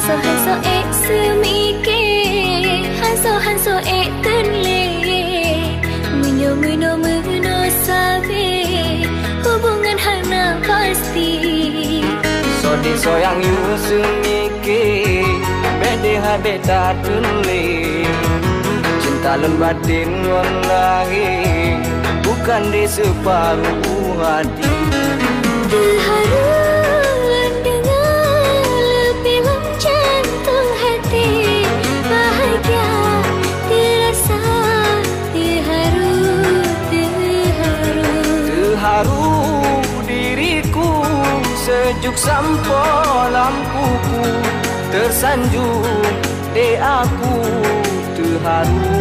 hanso ek semike, hanso ek tenle, muno sabe, hubungan hana pasti. Sodi soyang yu semike, bede habeta tenle, cinta lun batin wallahi, bukan di separuh hati. Terharu dengar lebih jantung hati, bahagia terasa, terharu diriku, sejuk sampo lampuku, tersanjung de aku, terharu.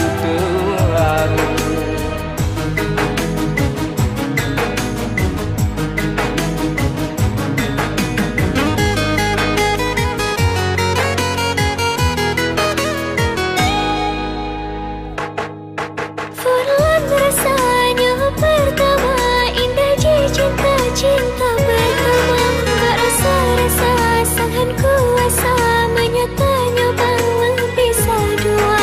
Cinta pertama, tak rasa-rasa sangat kuasa, menyatanya bang berpisah dua.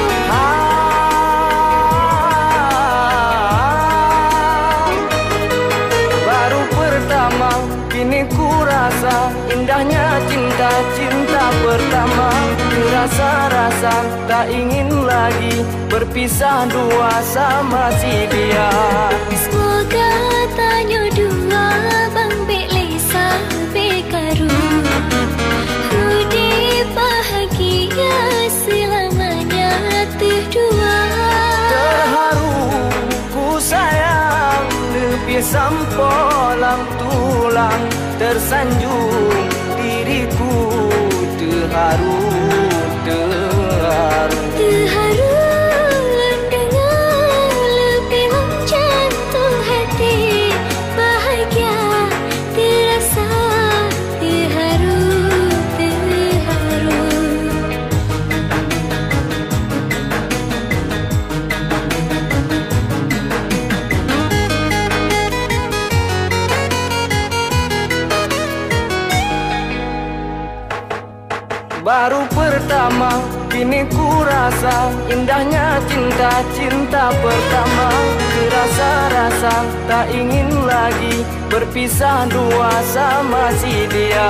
Baru pertama, kini ku rasa indahnya cinta pertama. Rasa-rasa tak ingin lagi berpisah dua sama si dia. Semoga tanya dua bang belesa bekaru, hudi bahagia selamanya terdua. Terharu ku sayang, lebih sampo lang tulang, tersanjung diriku, terharu. Terharu dengar lebih jantung hati, bahagia terasa, terharu. Baru pertama, kini ku rasa indahnya cinta pertama. Rasa-rasa tak ingin lagi berpisah dua sama si dia.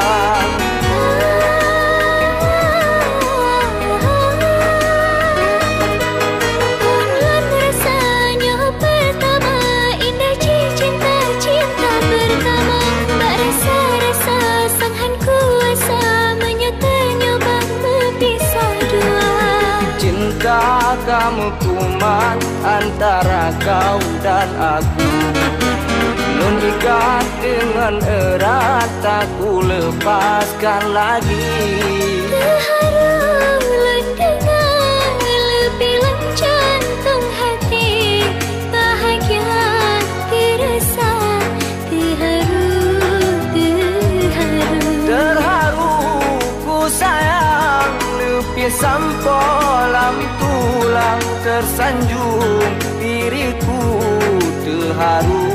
Rasanya pertama, indah cinta pertama. Tak rasa-rasa sangat kuasa, menyatanya bang berpisah dua. Cinta kamu kuman antara kau dan aku, nun ikat dengan erat, tak ku lepaskan lagi. Terharu dengar lebih jantung hati, bahagia terasa, Terharu ku sayang, lebih sampo lam tulang, tersanjung diriku, terharu.